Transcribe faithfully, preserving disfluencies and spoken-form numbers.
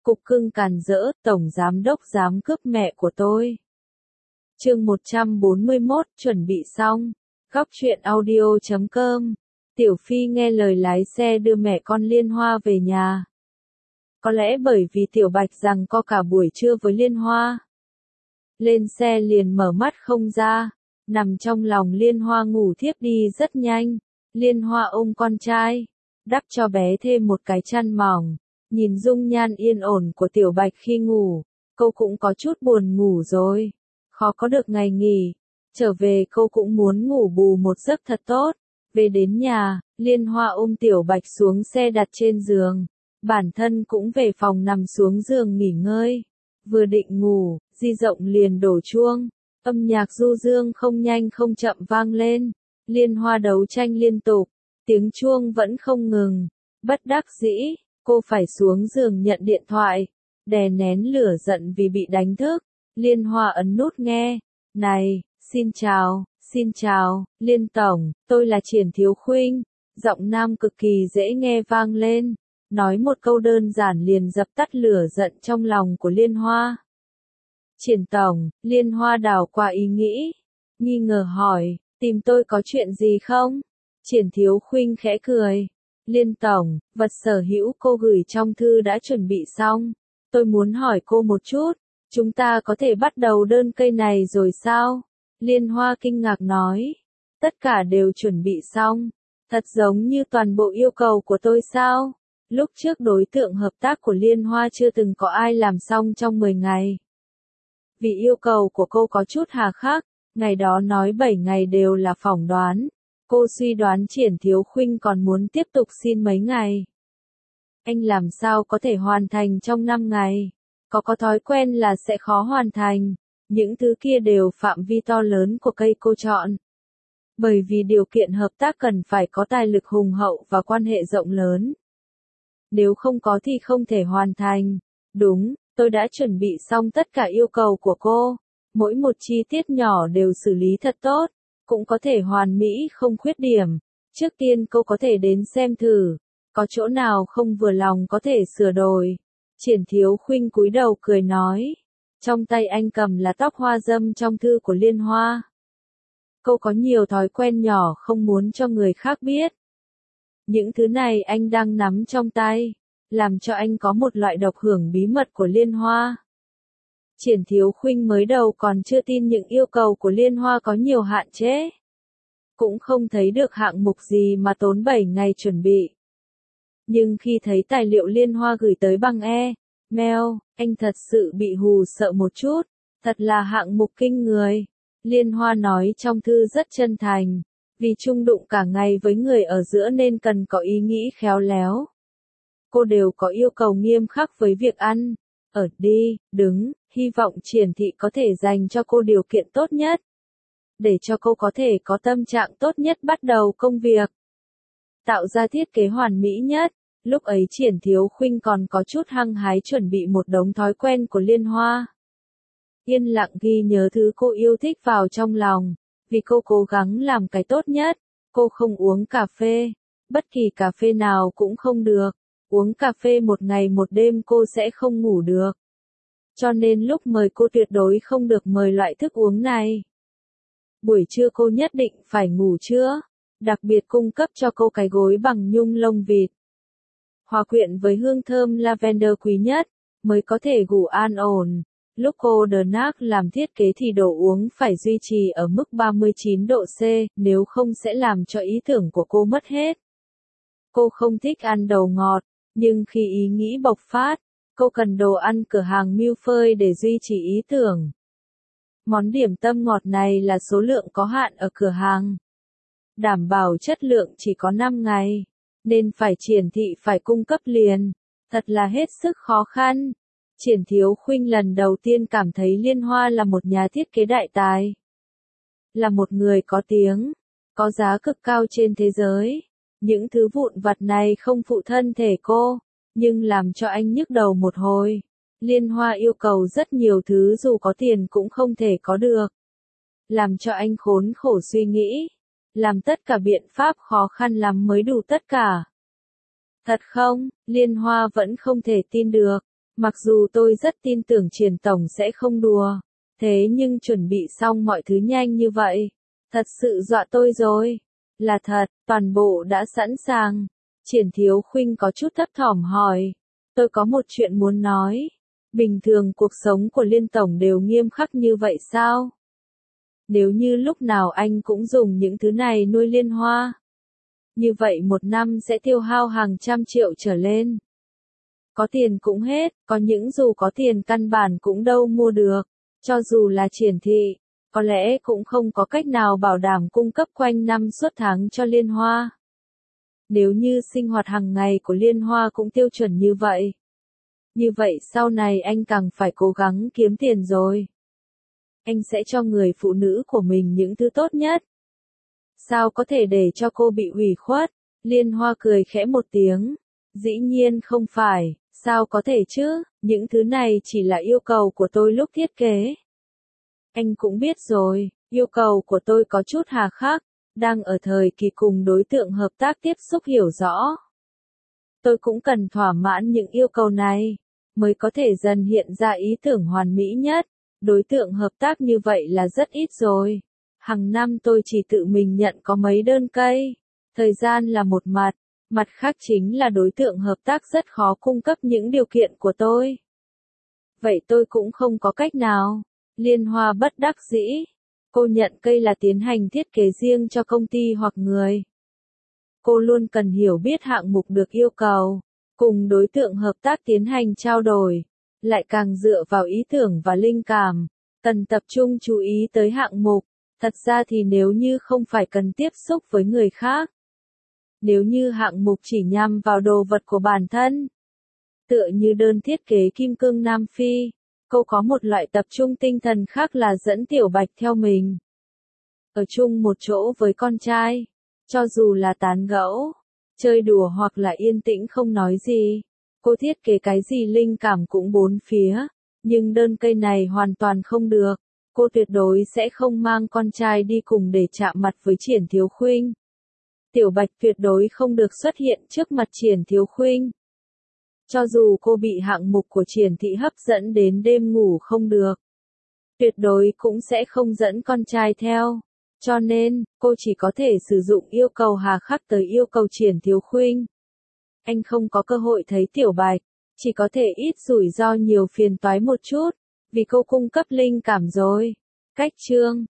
Cục cưng càn rỡ, tổng giám đốc dám cướp mẹ của tôi. Chương một trăm bốn mươi mốt, chuẩn bị xong. Góc truyện audio chấm com. Tiểu Phi nghe lời lái xe đưa mẹ con Liên Hoa về nhà. Có lẽ bởi vì Tiểu Bạch rằng co cả buổi trưa với Liên Hoa. Lên xe liền mở mắt không ra, nằm trong lòng Liên Hoa ngủ thiếp đi rất nhanh. Liên Hoa ôm con trai, đắp cho bé thêm một cái chăn mỏng. Nhìn dung nhan yên ổn của Tiểu Bạch khi ngủ, cô cũng có chút buồn ngủ rồi. Khó có được ngày nghỉ. Trở về cô cũng muốn ngủ bù một giấc thật tốt. Về đến nhà, Liên Hoa ôm Tiểu Bạch xuống xe đặt trên giường. Bản thân cũng về phòng nằm xuống giường nghỉ ngơi. Vừa định ngủ, di động liền đổ chuông. Âm nhạc du dương không nhanh không chậm vang lên. Liên Hoa đấu tranh liên tục. Tiếng chuông vẫn không ngừng. Bất đắc dĩ, cô phải xuống giường nhận điện thoại. Đè nén lửa giận vì bị đánh thức. Liên Hoa ấn nút nghe. Này, xin chào, xin chào, Liên Tổng, tôi là Triển Thiếu Khuynh. Giọng nam cực kỳ dễ nghe vang lên. Nói một câu đơn giản liền dập tắt lửa giận trong lòng của Liên Hoa. Triển Tổng, Liên Hoa đảo qua ý nghĩ. Nghi ngờ hỏi, tìm tôi có chuyện gì không? Triển Thiếu Khuynh khẽ cười. Liên Tổng, vật sở hữu cô gửi trong thư đã chuẩn bị xong. Tôi muốn hỏi cô một chút. Chúng ta có thể bắt đầu đơn cây này rồi sao? Liên Hoa kinh ngạc nói. Tất cả đều chuẩn bị xong. Thật giống như toàn bộ yêu cầu của tôi sao? Lúc trước đối tượng hợp tác của Liên Hoa chưa từng có ai làm xong trong mười ngày. Vì yêu cầu của cô có chút hà khắc, ngày đó nói bảy ngày đều là phỏng đoán. Cô suy đoán Triển Thiếu Khuynh còn muốn tiếp tục xin mấy ngày. Anh làm sao có thể hoàn thành trong năm ngày? Có có thói quen là sẽ khó hoàn thành. Những thứ kia đều phạm vi to lớn của cây cô chọn. Bởi vì điều kiện hợp tác cần phải có tài lực hùng hậu và quan hệ rộng lớn. Nếu không có thì không thể hoàn thành. Đúng, tôi đã chuẩn bị xong tất cả yêu cầu của cô. Mỗi một chi tiết nhỏ đều xử lý thật tốt. Cũng có thể hoàn mỹ không khuyết điểm. Trước tiên cô có thể đến xem thử. Có chỗ nào không vừa lòng có thể sửa đổi. Triển Thiếu Khuynh cúi đầu cười nói. Trong tay anh cầm là tóc hoa dâm trong thư của Liên Hoa. Cô có nhiều thói quen nhỏ không muốn cho người khác biết. Những thứ này anh đang nắm trong tay. Làm cho anh có một loại độc hưởng bí mật của Liên Hoa. Triển Thiếu Khuynh mới đầu còn chưa tin những yêu cầu của Liên Hoa có nhiều hạn chế. Cũng không thấy được hạng mục gì mà tốn bảy ngày chuẩn bị. Nhưng khi thấy tài liệu Liên Hoa gửi tới bằng e-mail, anh thật sự bị hù sợ một chút. Thật là hạng mục kinh người. Liên Hoa nói trong thư rất chân thành. Vì chung đụng cả ngày với người ở giữa nên cần có ý nghĩ khéo léo. Cô đều có yêu cầu nghiêm khắc với việc ăn, ở, đi, đứng, hy vọng Triển Thị có thể dành cho cô điều kiện tốt nhất. Để cho cô có thể có tâm trạng tốt nhất bắt đầu công việc. Tạo ra thiết kế hoàn mỹ nhất. Lúc ấy Triển Thiếu Khuynh còn có chút hăng hái chuẩn bị một đống thói quen của Liên Hoa. Yên lặng ghi nhớ thứ cô yêu thích vào trong lòng. Vì cô cố gắng làm cái tốt nhất. Cô không uống cà phê. Bất kỳ cà phê nào cũng không được. Uống cà phê một ngày một đêm cô sẽ không ngủ được. Cho nên lúc mời cô tuyệt đối không được mời loại thức uống này. Buổi trưa cô nhất định phải ngủ trưa. Đặc biệt cung cấp cho cô cái gối bằng nhung lông vịt. Hòa quyện với hương thơm lavender quý nhất, mới có thể ngủ an ổn. Lúc cô đờ nác làm thiết kế thì đồ uống phải duy trì ở mức ba mươi chín độ C, nếu không sẽ làm cho ý tưởng của cô mất hết. Cô không thích ăn đồ ngọt, nhưng khi ý nghĩ bộc phát, cô cần đồ ăn cửa hàng Milford để duy trì ý tưởng. Món điểm tâm ngọt này là số lượng có hạn ở cửa hàng. Đảm bảo chất lượng chỉ có năm ngày, nên phải Triển Thị phải cung cấp liền. Thật là hết sức khó khăn. Triển Thiếu Khuynh lần đầu tiên cảm thấy Liên Hoa là một nhà thiết kế đại tài. Là một người có tiếng, có giá cực cao trên thế giới. Những thứ vụn vặt này không phụ thân thể cô, nhưng làm cho anh nhức đầu một hồi. Liên Hoa yêu cầu rất nhiều thứ dù có tiền cũng không thể có được. Làm cho anh khốn khổ suy nghĩ. Làm tất cả biện pháp khó khăn lắm mới đủ tất cả. Thật không? Liên Hoa vẫn không thể tin được. Mặc dù tôi rất tin tưởng Triển Tổng sẽ không đùa, thế nhưng chuẩn bị xong mọi thứ nhanh như vậy, thật sự dọa tôi rồi. Là thật, toàn bộ đã sẵn sàng. Triển Thiếu Khuynh có chút thấp thỏm hỏi. Tôi có một chuyện muốn nói. Bình thường cuộc sống của Liên Tổng đều nghiêm khắc như vậy sao? Nếu như lúc nào anh cũng dùng những thứ này nuôi Liên Hoa, như vậy một năm sẽ tiêu hao hàng trăm triệu trở lên. Có tiền cũng hết, có những dù có tiền căn bản cũng đâu mua được. Cho dù là Triển thị, có lẽ cũng không có cách nào bảo đảm cung cấp quanh năm suốt tháng cho Liên Hoa. Nếu như sinh hoạt hàng ngày của Liên Hoa cũng tiêu chuẩn như vậy, như vậy sau này anh càng phải cố gắng kiếm tiền rồi. Anh sẽ cho người phụ nữ của mình những thứ tốt nhất. Sao có thể để cho cô bị ủy khuất? Liên Hoa cười khẽ một tiếng. Dĩ nhiên không phải, sao có thể chứ, những thứ này chỉ là yêu cầu của tôi lúc thiết kế. Anh cũng biết rồi, yêu cầu của tôi có chút hà khắc, đang ở thời kỳ cùng đối tượng hợp tác tiếp xúc hiểu rõ. Tôi cũng cần thỏa mãn những yêu cầu này, mới có thể dần hiện ra ý tưởng hoàn mỹ nhất. Đối tượng hợp tác như vậy là rất ít rồi. Hàng năm tôi chỉ tự mình nhận có mấy đơn cây. Thời gian là một mặt, mặt khác chính là đối tượng hợp tác rất khó cung cấp những điều kiện của tôi. Vậy tôi cũng không có cách nào. Liên Hoa bất đắc dĩ. Cô nhận cây là tiến hành thiết kế riêng cho công ty hoặc người. Cô luôn cần hiểu biết hạng mục được yêu cầu, cùng đối tượng hợp tác tiến hành trao đổi, lại càng dựa vào ý tưởng và linh cảm, cần tập trung chú ý tới hạng mục. Thật ra thì nếu như không phải cần tiếp xúc với người khác, nếu như hạng mục chỉ nhằm vào đồ vật của bản thân, tựa như đơn thiết kế kim cương Nam Phi, cô có một loại tập trung tinh thần khác là dẫn Tiểu Bạch theo mình. Ở chung một chỗ với con trai, cho dù là tán gẫu, chơi đùa hoặc là yên tĩnh không nói gì, cô thiết kế cái gì linh cảm cũng bốn phía, nhưng đơn cây này hoàn toàn không được. Cô tuyệt đối sẽ không mang con trai đi cùng để chạm mặt với Triển Thiếu Khuynh. Tiểu Bạch tuyệt đối không được xuất hiện trước mặt Triển Thiếu Khuynh. Cho dù cô bị hạng mục của Triển thị hấp dẫn đến đêm ngủ không được, tuyệt đối cũng sẽ không dẫn con trai theo. Cho nên, cô chỉ có thể sử dụng yêu cầu hà khắc tới yêu cầu Triển Thiếu Khuynh. Anh không có cơ hội thấy Tiểu Bạch, chỉ có thể ít rủi ro nhiều phiền toái một chút, vì cô cung cấp linh cảm rồi. Cách chương